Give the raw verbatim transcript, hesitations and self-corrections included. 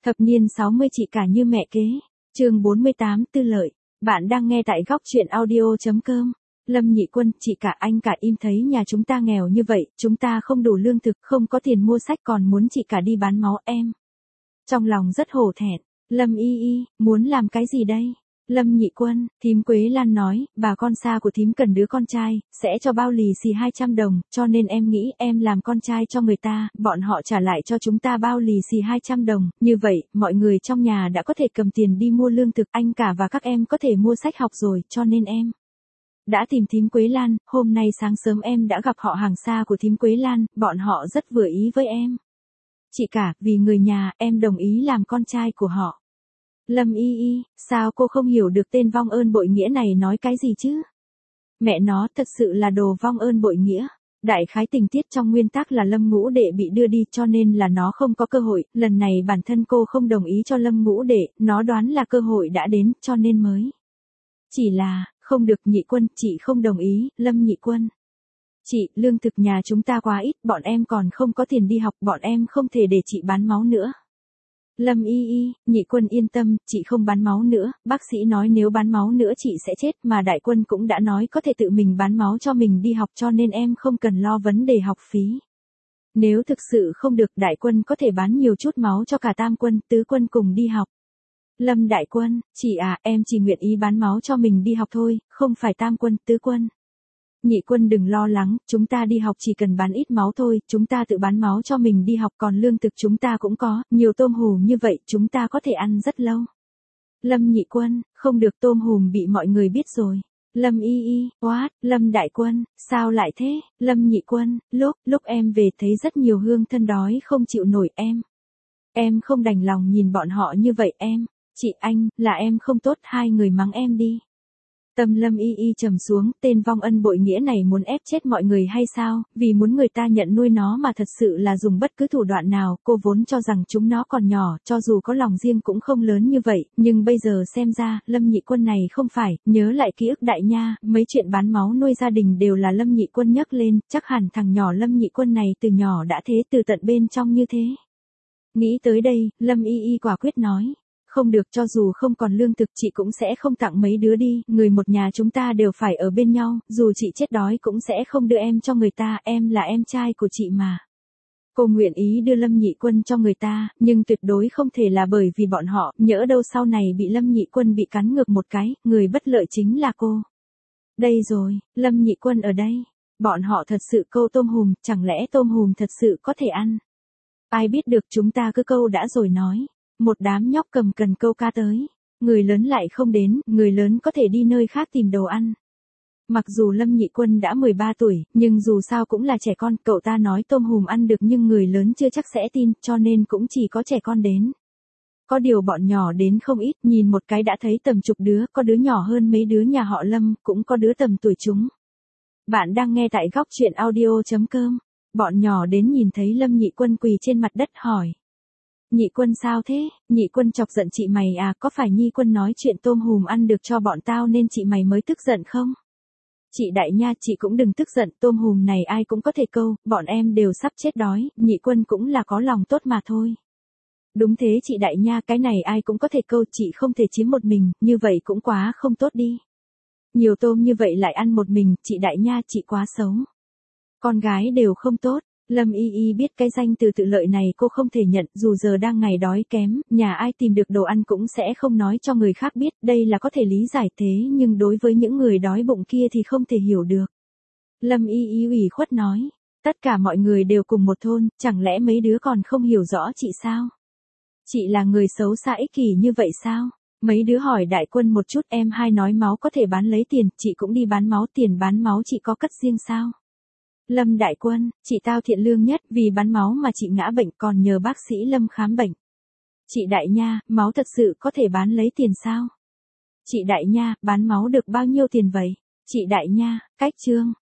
Thập niên sáu mươi chị cả như mẹ kế. Chương bốn mươi tám Tư lợi. Bạn đang nghe tại góc truyện audio chấm com. Lâm Nhị Quân, chị cả anh cả im thấy nhà chúng ta nghèo như vậy, chúng ta không đủ lương thực, không có tiền mua sách còn muốn chị cả đi bán máu em. Trong lòng rất hổ thẹn. Lâm Y Y, muốn làm cái gì đây? Lâm Nhị Quân, thím Quế Lan nói, bà con xa của thím cần đứa con trai, sẽ cho bao lì xì hai trăm đồng, cho nên em nghĩ em làm con trai cho người ta, bọn họ trả lại cho chúng ta bao lì xì hai trăm đồng, như vậy, mọi người trong nhà đã có thể cầm tiền đi mua lương thực, anh cả và các em có thể mua sách học rồi, cho nên em đã tìm thím Quế Lan, hôm nay sáng sớm em đã gặp họ hàng xa của thím Quế Lan, bọn họ rất vừa ý với em. Chị cả, vì người nhà, em đồng ý làm con trai của họ. Lâm Y Y, sao cô không hiểu được tên vong ơn bội nghĩa này nói cái gì chứ? Mẹ nó thật sự là đồ vong ơn bội nghĩa. Đại khái tình tiết trong nguyên tắc là Lâm Ngũ Đệ bị đưa đi cho nên là nó không có cơ hội, lần này bản thân cô không đồng ý cho Lâm Ngũ Đệ, nó đoán là cơ hội đã đến cho nên mới. Chỉ là, không được Nhị Quân, chị không đồng ý, Lâm Nhị Quân. Chị, lương thực nhà chúng ta quá ít, bọn em còn không có tiền đi học, bọn em không thể để chị bán máu nữa. Lâm Y Y, Nhị Quân yên tâm, chị không bán máu nữa, bác sĩ nói nếu bán máu nữa chị sẽ chết mà Đại Quân cũng đã nói có thể tự mình bán máu cho mình đi học cho nên em không cần lo vấn đề học phí. Nếu thực sự không được Đại Quân có thể bán nhiều chút máu cho cả Tam Quân, Tứ Quân cùng đi học. Lâm Đại Quân, chị à, em chỉ nguyện ý bán máu cho mình đi học thôi, không phải Tam Quân, Tứ Quân. Nhị Quân đừng lo lắng, chúng ta đi học chỉ cần bán ít máu thôi, chúng ta tự bán máu cho mình đi học còn lương thực chúng ta cũng có, nhiều tôm hùm như vậy chúng ta có thể ăn rất lâu. Lâm Nhị Quân, không được tôm hùm bị mọi người biết rồi. Lâm Y Y, what, Lâm Đại Quân, sao lại thế? Lâm Nhị Quân, lúc, lúc em về thấy rất nhiều hương thân đói không chịu nổi em. Em không đành lòng nhìn bọn họ như vậy em. Chị anh, là em không tốt hai người mắng em đi. Tâm Lâm Y Y trầm xuống, tên vong ân bội nghĩa này muốn ép chết mọi người hay sao, vì muốn người ta nhận nuôi nó mà thật sự là dùng bất cứ thủ đoạn nào, cô vốn cho rằng chúng nó còn nhỏ, cho dù có lòng riêng cũng không lớn như vậy, nhưng bây giờ xem ra, Lâm Nhị Quân này không phải, nhớ lại ký ức đại nha, mấy chuyện bán máu nuôi gia đình đều là Lâm Nhị Quân nhắc lên, chắc hẳn thằng nhỏ Lâm Nhị Quân này từ nhỏ đã thế từ tận bên trong như thế. Nghĩ tới đây, Lâm Y Y quả quyết nói. Không được, cho dù không còn lương thực chị cũng sẽ không tặng mấy đứa đi, người một nhà chúng ta đều phải ở bên nhau, dù chị chết đói cũng sẽ không đưa em cho người ta, em là em trai của chị mà. Cô nguyện ý đưa Lâm Nhị Quân cho người ta, nhưng tuyệt đối không thể là bởi vì bọn họ, nhỡ đâu sau này bị Lâm Nhị Quân bị cắn ngược một cái, người bất lợi chính là cô. Đây rồi, Lâm Nhị Quân ở đây. Bọn họ thật sự câu tôm hùm, chẳng lẽ tôm hùm thật sự có thể ăn? Ai biết được, chúng ta cứ câu đã rồi nói. Một đám nhóc cầm cần câu ca tới. Người lớn lại không đến, người lớn có thể đi nơi khác tìm đồ ăn. Mặc dù Lâm Nhị Quân đã mười ba tuổi, nhưng dù sao cũng là trẻ con, cậu ta nói tôm hùm ăn được nhưng người lớn chưa chắc sẽ tin, cho nên cũng chỉ có trẻ con đến. Có điều bọn nhỏ đến không ít, nhìn một cái đã thấy tầm chục đứa, có đứa nhỏ hơn mấy đứa nhà họ Lâm, cũng có đứa tầm tuổi chúng. Bạn đang nghe tại góc truyện audio chấm com. Bọn nhỏ đến nhìn thấy Lâm Nhị Quân quỳ trên mặt đất hỏi. Nhị Quân sao thế? Nhị Quân chọc giận chị mày à, có phải Nhi Quân nói chuyện tôm hùm ăn được cho bọn tao nên chị mày mới tức giận không? Chị Đại Nha, chị cũng đừng tức giận, tôm hùm này ai cũng có thể câu, bọn em đều sắp chết đói, Nhị Quân cũng là có lòng tốt mà thôi. Đúng thế chị Đại Nha, cái này ai cũng có thể câu, chị không thể chiếm một mình, như vậy cũng quá không tốt đi. Nhiều tôm như vậy lại ăn một mình, chị Đại Nha, chị quá xấu. Con gái đều không tốt. Lâm Y Y biết cái danh từ tự lợi này cô không thể nhận, dù giờ đang ngày đói kém, nhà ai tìm được đồ ăn cũng sẽ không nói cho người khác biết, đây là có thể lý giải thế nhưng đối với những người đói bụng kia thì không thể hiểu được. Lâm Y Y ủy khuất nói, tất cả mọi người đều cùng một thôn, chẳng lẽ mấy đứa còn không hiểu rõ chị sao? Chị là người xấu xa ích kỷ như vậy sao? Mấy đứa hỏi Đại Quân một chút, em hai nói máu có thể bán lấy tiền, chị cũng đi bán máu, tiền bán máu chị có cất riêng sao? Lâm Đại Quân, chị tao thiện lương nhất, vì bán máu mà chị ngã bệnh còn nhờ bác sĩ Lâm khám bệnh. Chị Đại Nha, máu thật sự có thể bán lấy tiền sao? Chị Đại Nha, bán máu được bao nhiêu tiền vậy? Chị Đại Nha, cách chương.